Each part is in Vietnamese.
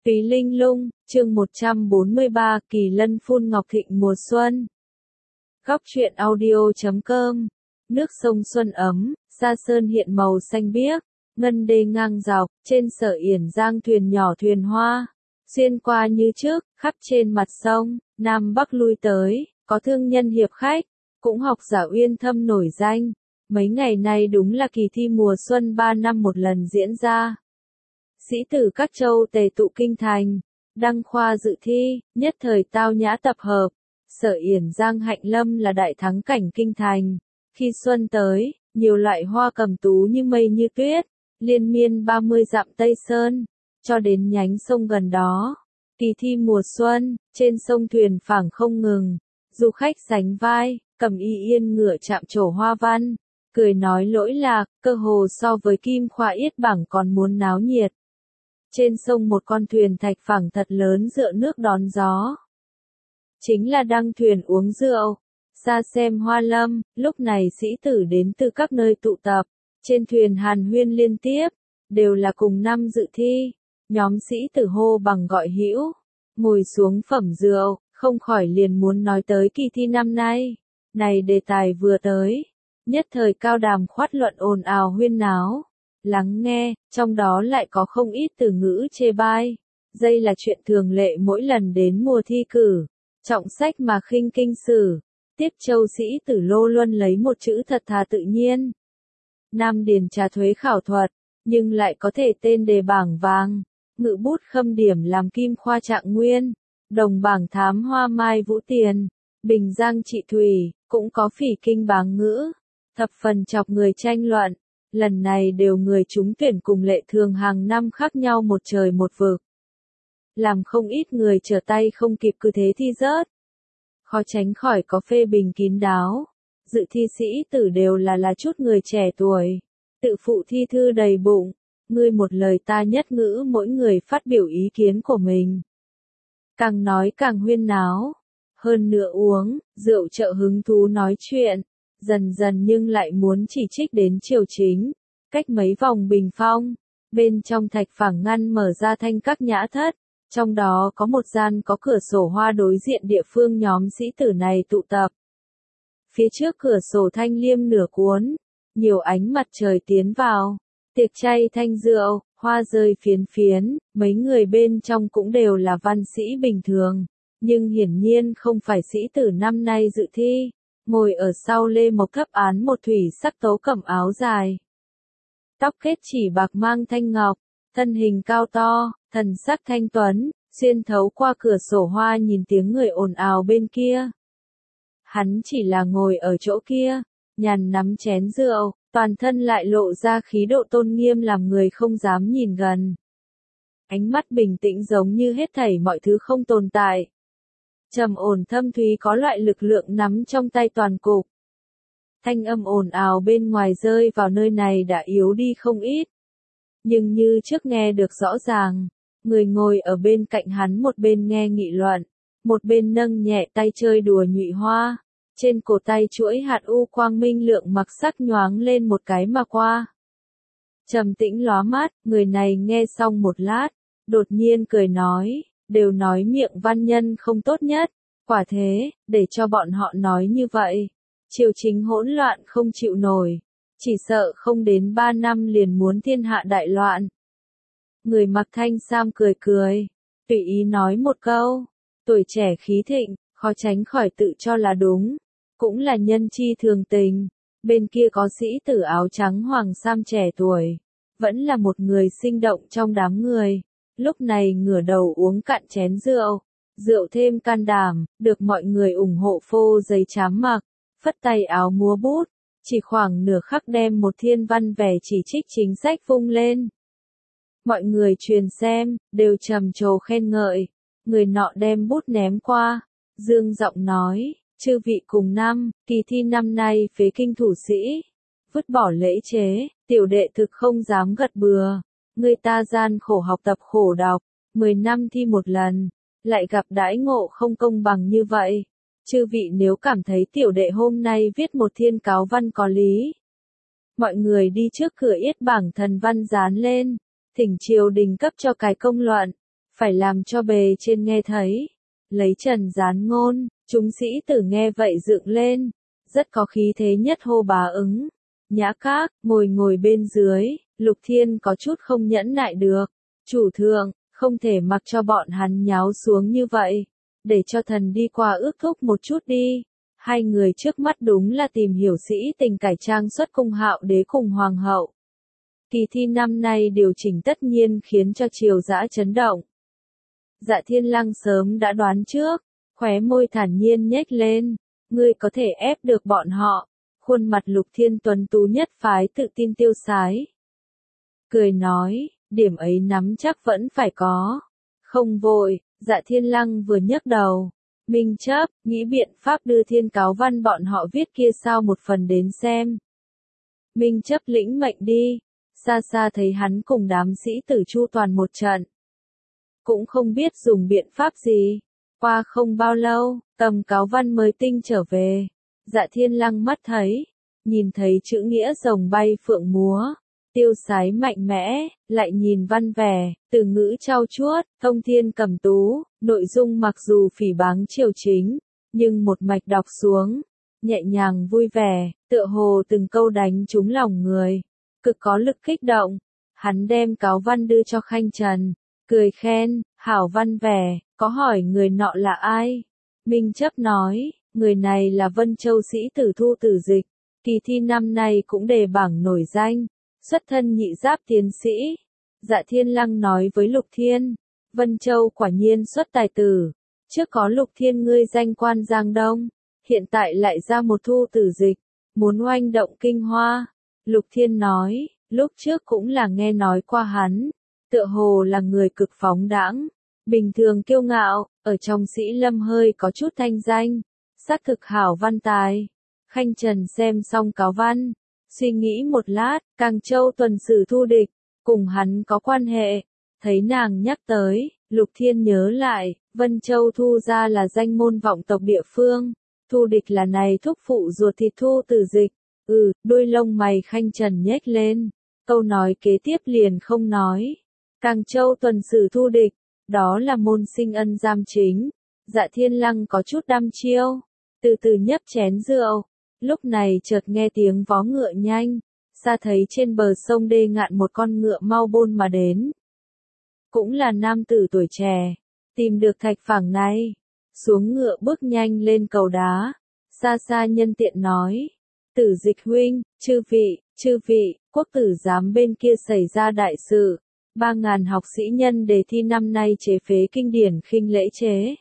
Túy Linh Lung, chương 143, Kỳ Lân phun ngọc thịnh mùa xuân. Góc truyện audio.com. Nước sông xuân ấm, sa sơn hiện màu xanh biếc, ngân đê ngang dọc, trên Sở Yển Giang thuyền nhỏ thuyền hoa, xuyên qua như trước, khắp trên mặt sông, nam bắc lui tới, có thương nhân hiệp khách, cũng học giả uyên thâm nổi danh. Mấy ngày nay đúng là kỳ thi mùa xuân 3 năm một lần diễn ra. Sĩ tử các châu tề tụ kinh thành, đăng khoa dự thi, nhất thời tao nhã tập hợp. Sở Yển Giang Hạnh Lâm là đại thắng cảnh kinh thành. Khi xuân tới, nhiều loại hoa cẩm tú như mây như tuyết, liên miên 30 dặm Tây Sơn, cho đến nhánh sông gần đó. Kỳ thi mùa xuân, trên sông thuyền phảng không ngừng, du khách sánh vai, cầm y yên ngựa chạm trổ hoa văn, cười nói lỗi lạc, cơ hồ so với Kim Khoa Yết bảng còn muốn náo nhiệt. Trên sông một con thuyền thạch phẳng thật lớn dựa nước đón gió. Chính là đăng thuyền uống rượu, ra xem hoa lâm, lúc này sĩ tử đến từ các nơi tụ tập, trên thuyền hàn huyên liên tiếp, đều là cùng năm dự thi, nhóm sĩ tử hô bằng gọi hữu, ngồi xuống phẩm rượu, không khỏi liền muốn nói tới kỳ thi năm nay. Này đề tài vừa tới, nhất thời cao đàm khoát luận ồn ào huyên náo. Lắng nghe, trong đó lại có không ít từ ngữ chê bai. Đây là chuyện thường lệ mỗi lần đến mùa thi cử. Trọng sách mà khinh kinh sử. Tiếp châu sĩ tử lô luân lấy một chữ thật thà tự nhiên. Nam điền trà thuế khảo thuật, nhưng lại có thể tên đề bảng vàng. Ngự bút khâm điểm làm Kim Khoa Trạng Nguyên. Đồng bảng thám hoa mai vũ tiền. Bình giang trị thủy, cũng có phỉ kinh báng ngữ. Thập phần chọc người tranh luận. Lần này đều người trúng tuyển cùng lệ thường hàng năm khác nhau một trời một vực. Làm không ít người trở tay không kịp cứ thế thi rớt. Khó tránh khỏi có phê bình kín đáo. Dự thi sĩ tử đều là chút người trẻ tuổi. Tự phụ thi thư đầy bụng. Ngươi một lời ta nhất ngữ mỗi người phát biểu ý kiến của mình. Càng nói càng huyên náo. Hơn nữa uống, rượu trợ hứng thú nói chuyện. Dần dần nhưng lại muốn chỉ trích đến triều chính. Cách mấy vòng bình phong, bên trong thạch phẳng ngăn mở ra thanh các nhã thất. Trong đó có một gian có cửa sổ hoa đối diện địa phương nhóm sĩ tử này tụ tập. Phía trước cửa sổ thanh liêm nửa cuốn, nhiều ánh mặt trời tiến vào. Tiệc chay thanh rượu, hoa rơi phiến phiến, mấy người bên trong cũng đều là văn sĩ bình thường. Nhưng hiển nhiên không phải sĩ tử năm nay dự thi. Ngồi ở sau Lê Mộc thấp án một thủy sắc tố cẩm áo dài. Tóc kết chỉ bạc mang thanh ngọc, thân hình cao to, thần sắc thanh tuấn, xuyên thấu qua cửa sổ hoa nhìn tiếng người ồn ào bên kia. Hắn chỉ là ngồi ở chỗ kia, nhàn nắm chén rượu, toàn thân lại lộ ra khí độ tôn nghiêm làm người không dám nhìn gần. Ánh mắt bình tĩnh giống như hết thảy mọi thứ không tồn tại. Trầm ổn thâm thúy có loại lực lượng nắm trong tay toàn cục. Thanh âm ồn ào bên ngoài rơi vào nơi này đã yếu đi không ít. Nhưng như trước nghe được rõ ràng, người ngồi ở bên cạnh hắn một bên nghe nghị luận, một bên nâng nhẹ tay chơi đùa nhụy hoa. Trên cổ tay chuỗi hạt u quang minh lượng mặc sắc nhoáng lên một cái mà qua. Trầm tĩnh lóa mắt, người này nghe xong một lát, đột nhiên cười nói. Đều nói miệng văn nhân không tốt nhất, quả thế, để cho bọn họ nói như vậy. Triều chính hỗn loạn không chịu nổi, chỉ sợ không đến 3 năm liền muốn thiên hạ đại loạn. Người mặc thanh sam cười cười, tùy ý nói một câu, tuổi trẻ khí thịnh, khó tránh khỏi tự cho là đúng, cũng là nhân chi thường tình. Bên kia có sĩ tử áo trắng hoàng sam trẻ tuổi, vẫn là một người sinh động trong đám người. Lúc này ngửa đầu uống cạn chén rượu, rượu thêm can đảm, được mọi người ủng hộ phô giấy chám mặc, phất tay áo múa bút, chỉ khoảng nửa khắc đem một thiên văn vẻ chỉ trích chính sách vung lên. Mọi người truyền xem, đều trầm trồ khen ngợi, người nọ đem bút ném qua, dương giọng nói, chư vị cùng năm, kỳ thi năm nay phế kinh thủ sĩ, vứt bỏ lễ chế, tiểu đệ thực không dám gật bừa. Người ta gian khổ học tập khổ đọc, 10 năm thi một lần, lại gặp đãi ngộ không công bằng như vậy. Chư vị nếu cảm thấy tiểu đệ hôm nay viết một thiên cáo văn có lý. Mọi người đi trước cửa yết bảng thần văn dán lên, thỉnh triều đình cấp cho cái công luận, phải làm cho bề trên nghe thấy. Lấy trần gián ngôn, chúng sĩ tử nghe vậy dựng lên, rất có khí thế nhất hô bá ứng. Nhã Các, ngồi bên dưới, Lục Thiên có chút không nhẫn nại được. Chủ thượng, không thể mặc cho bọn hắn nháo xuống như vậy. Để cho thần đi qua ước thúc một chút đi. Hai người trước mắt đúng là tìm hiểu sĩ tình cải trang xuất cung Hạo đế cùng hoàng hậu. Kỳ thi năm nay điều chỉnh tất nhiên khiến cho triều dã chấn động. Dạ Thiên Lăng sớm đã đoán trước, khóe môi thản nhiên nhếch lên, ngươi có thể ép được bọn họ. Khuôn mặt Lục Thiên tuấn tú nhất phái tự tin tiêu sái. Cười nói, điểm ấy nắm chắc vẫn phải có. Không vội, Dạ Thiên Lăng vừa nhấc đầu. Minh Chấp, nghĩ biện pháp đưa thiên cáo văn bọn họ viết kia sao một phần đến xem. Minh Chấp lĩnh mệnh đi, xa xa thấy hắn cùng đám sĩ tử chu toàn một trận. Cũng không biết dùng biện pháp gì. Qua không bao lâu, tầm cáo văn mới tinh trở về. Dạ Thiên Lăng mắt thấy, nhìn thấy chữ nghĩa rồng bay phượng múa, tiêu sái mạnh mẽ, lại nhìn văn vẻ, từ ngữ trau chuốt, thông thiên cầm tú, nội dung mặc dù phỉ báng triều chính, nhưng một mạch đọc xuống, nhẹ nhàng vui vẻ, tựa hồ từng câu đánh trúng lòng người, cực có lực kích động. Hắn đem cáo văn đưa cho Khanh Trần, cười khen, hảo văn vẻ, có hỏi người nọ là ai? Minh Chấp nói, người này là Vân Châu sĩ tử Thu Tử Dịch, kỳ thi năm nay cũng đề bảng nổi danh, xuất thân nhị giáp tiến sĩ. Dạ Thiên Lăng nói với Lục Thiên, Vân Châu quả nhiên xuất tài tử, trước có Lục Thiên ngươi danh quan Giang Đông, hiện tại lại ra một Thu Tử Dịch, muốn oanh động kinh hoa. Lục Thiên nói, lúc trước cũng là nghe nói qua hắn, tựa hồ là người cực phóng đãng, bình thường kiêu ngạo, ở trong sĩ lâm hơi có chút thanh danh, xác thực hảo văn tài. Khanh Trần xem xong cáo văn, suy nghĩ một lát, Càng Châu tuần sử Thu Địch, cùng hắn có quan hệ, thấy nàng nhắc tới, Lục Thiên nhớ lại, Vân Châu Thu gia là danh môn vọng tộc địa phương, Thu Địch là này thúc phụ ruột thịt Thu Tử Dịch. Đôi lông mày Khanh Trần nhếch lên, câu nói kế tiếp liền không nói. Càng Châu tuần sử Thu Địch, đó là môn sinh ân giam chính. Dạ Thiên Lăng có chút đăm chiêu, từ từ nhấp chén rượu, lúc này chợt nghe tiếng vó ngựa nhanh, xa thấy trên bờ sông đê ngạn một con ngựa mau bôn mà đến. Cũng là nam tử tuổi trẻ, tìm được thạch phẳng này, xuống ngựa bước nhanh lên cầu đá, xa xa nhân tiện nói. Tử Dịch huynh, chư vị, quốc tử giám bên kia xảy ra đại sự, 3.000 học sĩ nhân đề thi năm nay chế phế kinh điển khinh lễ chế.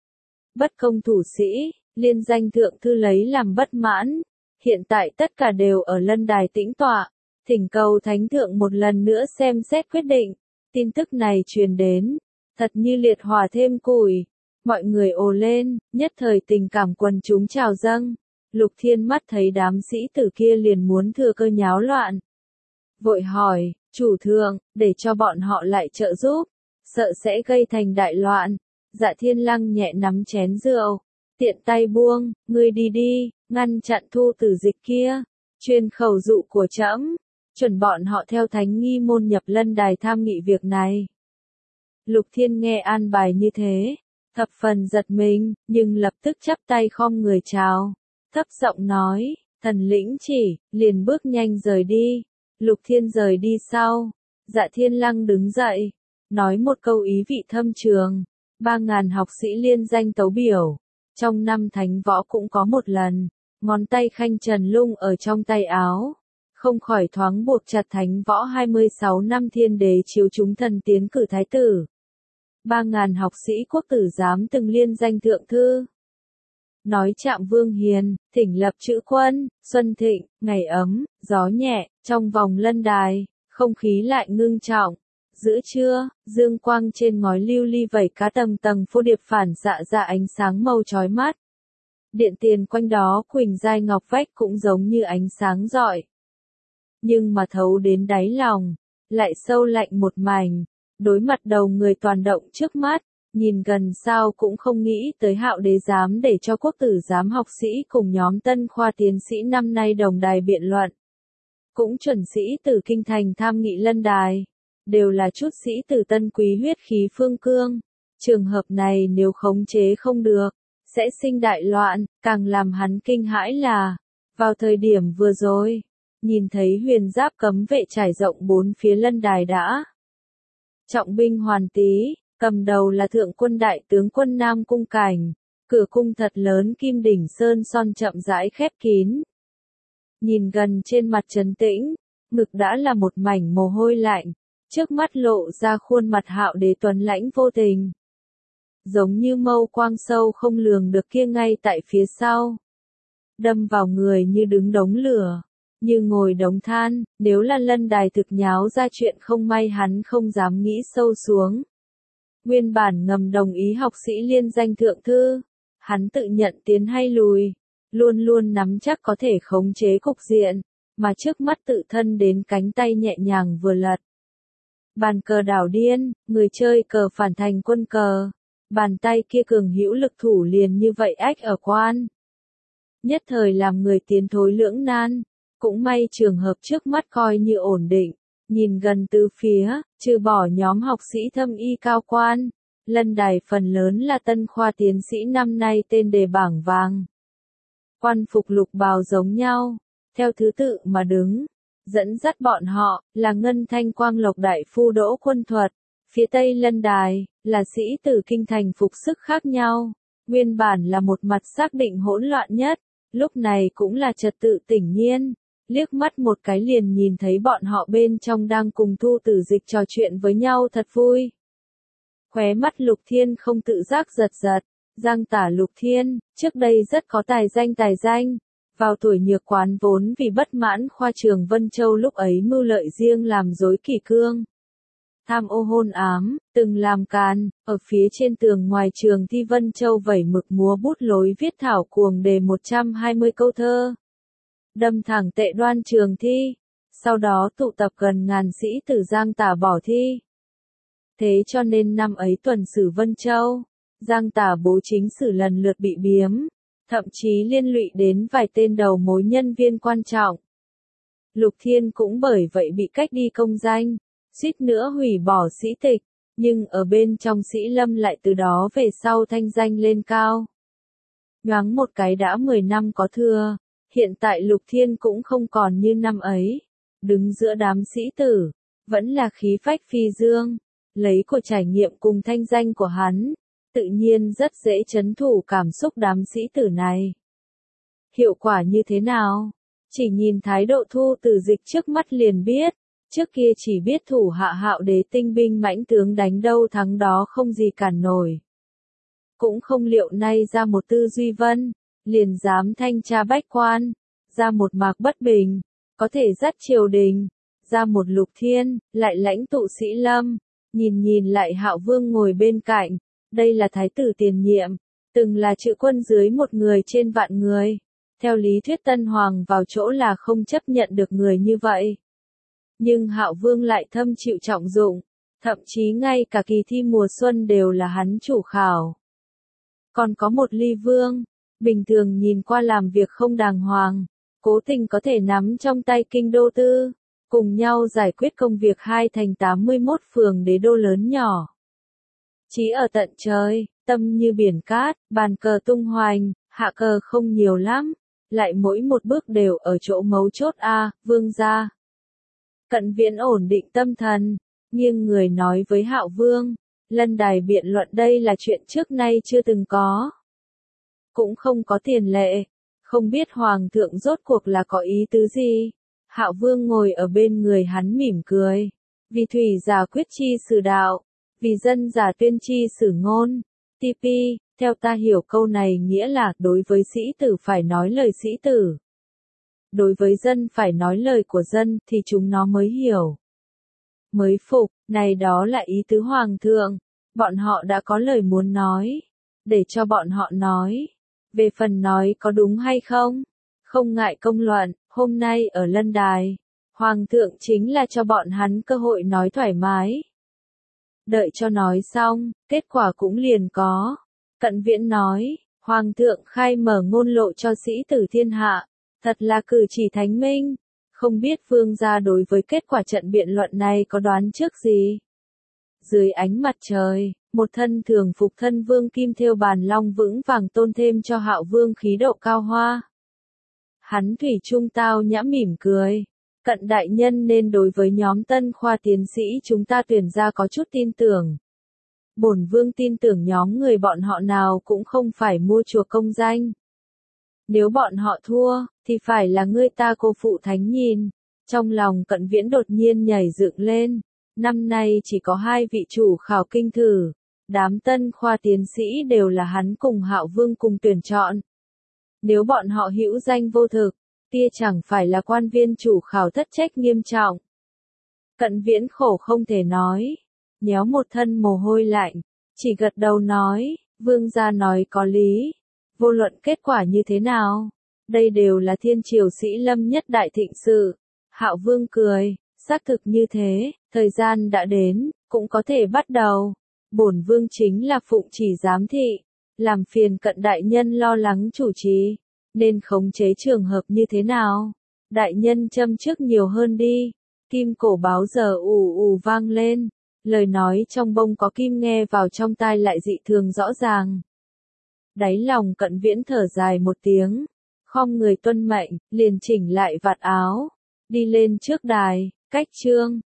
Bất công thủ sĩ, liên danh thượng thư lấy làm bất mãn, hiện tại tất cả đều ở lân đài tĩnh tọa, thỉnh cầu thánh thượng một lần nữa xem xét quyết định. Tin tức này truyền đến, thật như liệt hỏa thêm củi, mọi người ồ lên, nhất thời tình cảm quần chúng trào dâng. Lục Thiên mắt thấy đám sĩ tử kia liền muốn thừa cơ nháo loạn. Vội hỏi, chủ thượng, để cho bọn họ lại trợ giúp, sợ sẽ gây thành đại loạn. Dạ Thiên Lăng nhẹ nắm chén rượu, tiện tay buông, ngươi đi đi, ngăn chặn Thu Tử Dịch kia, truyền khẩu dụ của trẫm, chuẩn bọn họ theo thánh nghi môn nhập lân đài tham nghị việc này. Lục Thiên nghe an bài như thế, thập phần giật mình, nhưng lập tức chắp tay khom người chào. Thấp giọng nói, thần lĩnh chỉ, liền bước nhanh rời đi. Lục Thiên rời đi sau, Dạ Thiên Lăng đứng dậy, nói một câu ý vị thâm trường. 3.000 học sĩ liên danh tấu biểu, trong năm thánh võ cũng có một lần, ngón tay Khanh Trần lung ở trong tay áo, không khỏi thoáng buộc chặt thánh võ 26 năm thiên đế chiếu chúng thần tiến cử thái tử. 3.000 học sĩ quốc tử giám từng liên danh thượng thư. Nói Trạm Vương Hiền, thỉnh lập chữ quân, xuân thịnh, ngày ấm, gió nhẹ, trong vòng lân đài, không khí lại ngưng trọng. Giữa trưa, dương quang trên ngói lưu ly vẩy cá tầng tầng phô điệp phản xạ ra ánh sáng màu chói mắt. Điện tiền quanh đó quỳnh giai ngọc vách cũng giống như ánh sáng rọi. Nhưng mà thấu đến đáy lòng, lại sâu lạnh một mảnh, đối mặt đầu người toàn động trước mắt. Nhìn gần sao cũng không nghĩ tới Hạo đế dám để cho quốc tử giám học sĩ cùng nhóm tân khoa tiến sĩ năm nay đồng đài biện luận. Cũng chuẩn sĩ từ kinh thành tham nghị lân đài. đều là chút sĩ tử tân quý huyết khí phương cương. Trường hợp này nếu khống chế không được, sẽ sinh đại loạn, càng làm hắn kinh hãi là, vào thời điểm vừa rồi, nhìn thấy huyền giáp cấm vệ trải rộng bốn phía lân đài đã. Trọng binh hoàn tý, cầm đầu là thượng quân đại tướng quân Nam Cung Cảnh, cửa cung thật lớn kim đỉnh sơn son chậm rãi khép kín. Nhìn gần trên mặt trấn tĩnh, ngực đã là một mảnh mồ hôi lạnh, trước mắt lộ ra khuôn mặt Hạo Đế tuấn lãnh vô tình. Giống như mâu quang sâu không lường được kia ngay tại phía sau. Đâm vào người như đứng đống lửa, như ngồi đống than, nếu là lân đài thực nháo ra chuyện không may hắn không dám nghĩ sâu xuống. Nguyên bản ngầm đồng ý học sĩ liên danh thượng thư, hắn tự nhận tiến hay lùi, luôn luôn nắm chắc có thể khống chế cục diện, mà trước mắt tự thân đến cánh tay nhẹ nhàng vừa lật. Bàn cờ đảo điên, người chơi cờ phản thành quân cờ, bàn tay kia cường hữu lực thủ liền như vậy ách ở quan. Nhất thời làm người tiến thối lưỡng nan, cũng may trường hợp trước mắt coi như ổn định, nhìn gần từ phía, trừ bỏ nhóm học sĩ thâm y cao quan, lân đài phần lớn là tân khoa tiến sĩ năm nay tên đề bảng vàng. Quan phục lục bào giống nhau, theo thứ tự mà đứng, dẫn dắt bọn họ, là Ngân Thanh Quang Lộc đại phu Đỗ Quân Thuật, phía tây lân đài, là sĩ tử kinh thành phục sức khác nhau, nguyên bản là một mặt xác định hỗn loạn nhất, lúc này cũng là trật tự tỉnh nhiên, liếc mắt một cái liền nhìn thấy bọn họ bên trong đang cùng Thu Tử Dịch trò chuyện với nhau thật vui. Khóe mắt Lục Thiên không tự giác giật giật, Giang Tả Lục Thiên, trước đây rất có tài danh, vào tuổi nhược quán vốn vì bất mãn khoa trường Vân Châu lúc ấy mưu lợi riêng làm rối kỷ cương. Tham ô hôn ám, từng làm càn, ở phía trên tường ngoài trường thi Vân Châu vẩy mực múa bút lối viết thảo cuồng đề 120 câu thơ. Đâm thẳng tệ đoan trường thi, sau đó tụ tập gần ngàn sĩ tử Giang Tả bỏ thi. Thế cho nên năm ấy tuần sử Vân Châu, Giang Tả bố chính sử lần lượt bị biếm, thậm chí liên lụy đến vài tên đầu mối nhân viên quan trọng. Lục Thiên cũng bởi vậy bị cách đi công danh, suýt nữa hủy bỏ sĩ tịch, nhưng ở bên trong sĩ lâm lại từ đó về sau thanh danh lên cao. Nhoáng một cái đã 10 năm có thừa, hiện tại Lục Thiên cũng không còn như năm ấy, đứng giữa đám sĩ tử, vẫn là khí phách phi dương, lấy của trải nghiệm cùng thanh danh của hắn, tự nhiên rất dễ trấn thủ cảm xúc đám sĩ tử này. Hiệu quả như thế nào? Chỉ nhìn thái độ Thu Tử Dịch trước mắt liền biết, trước kia chỉ biết thủ hạ Hạo Đế tinh binh mãnh tướng đánh đâu thắng đó không gì cản nổi. Cũng không liệu nay ra một Tư Duy Vân, liền dám thanh tra bách quan, ra một Mạc Bất Bình, có thể dắt triều đình, ra một Lục Thiên, lại lãnh tụ sĩ lâm, nhìn lại Hạo Vương ngồi bên cạnh, đây là thái tử tiền nhiệm, từng là trự quân dưới một người trên vạn người. Theo lý thuyết Tân Hoàng vào chỗ là không chấp nhận được người như vậy. Nhưng Hạo Vương lại thâm chịu trọng dụng, thậm chí ngay cả kỳ thi mùa xuân đều là hắn chủ khảo. Còn có một Ly Vương, bình thường nhìn qua làm việc không đàng hoàng, cố tình có thể nắm trong tay kinh đô tư, cùng nhau giải quyết công việc 2 thành 81 phường đế đô lớn nhỏ. Chí ở tận trời, tâm như biển cát, bàn cờ tung hoành, hạ cờ không nhiều lắm, lại mỗi một bước đều ở chỗ mấu chốt a, Vương gia. Cận Viễn ổn định tâm thần, nghiêng người nói với Hạo Vương, lân đài biện luận đây là chuyện trước nay chưa từng có. Cũng không có tiền lệ, không biết Hoàng thượng rốt cuộc là có ý tứ gì. Hạo Vương ngồi ở bên người hắn mỉm cười, vì thủy giả quyết chi xử đạo, vì dân giả tuyên chi xử ngôn. TP, theo ta hiểu câu này nghĩa là đối với sĩ tử phải nói lời sĩ tử. Đối với dân phải nói lời của dân thì chúng nó mới hiểu. Mới phục, này đó là ý tứ Hoàng thượng, bọn họ đã có lời muốn nói, để cho bọn họ nói. Về phần nói có đúng hay không, không ngại công luận, hôm nay ở lân đài, Hoàng thượng chính là cho bọn hắn cơ hội nói thoải mái. Đợi cho nói xong, kết quả cũng liền có. Cận Viễn nói, Hoàng thượng khai mở ngôn lộ cho sĩ tử thiên hạ, thật là cử chỉ thánh minh, Không biết vương gia đối với kết quả trận biện luận này có đoán trước gì? Dưới ánh mặt trời, một thân thường phục thân vương kim thêu bàn long vững vàng tôn thêm cho Hạo Vương khí độ cao hoa. Hắn thủy chung tao nhã mỉm cười. Cận đại nhân nên đối với nhóm tân khoa tiến sĩ chúng ta tuyển ra có chút tin tưởng. Bổn vương tin tưởng nhóm người bọn họ nào cũng không phải mua chùa công danh. Nếu bọn họ thua, thì phải là ngươi ta cô phụ thánh nhìn. Trong lòng Cận Viễn đột nhiên nhảy dựng lên. Năm nay chỉ có 2 vị chủ khảo kinh thử. Đám tân khoa tiến sĩ đều là hắn cùng Hạo Vương cùng tuyển chọn. Nếu bọn họ hữu danh vô thực, kia chẳng phải là quan viên chủ khảo thất trách nghiêm trọng. Cận Viễn khổ không thể nói. Nhéo một thân mồ hôi lạnh. Chỉ gật đầu nói, vương gia nói có lý. Vô luận kết quả như thế nào, đây đều là thiên triều sĩ lâm nhất đại thịnh sự. Hạo Vương cười, xác thực như thế, thời gian đã đến, cũng có thể bắt đầu. Bổn vương chính là phụng chỉ giám thị, làm phiền Cận đại nhân lo lắng chủ trì, nên khống chế trường hợp như thế nào? Đại nhân châm trước nhiều hơn đi. Kim cổ báo giờ ù ù vang lên, lời nói trong bông có kim nghe vào trong tai lại dị thường rõ ràng. Đáy lòng Cận Viễn thở dài một tiếng, khom người tuân mệnh, liền chỉnh lại vạt áo, đi lên trước đài, cách trương.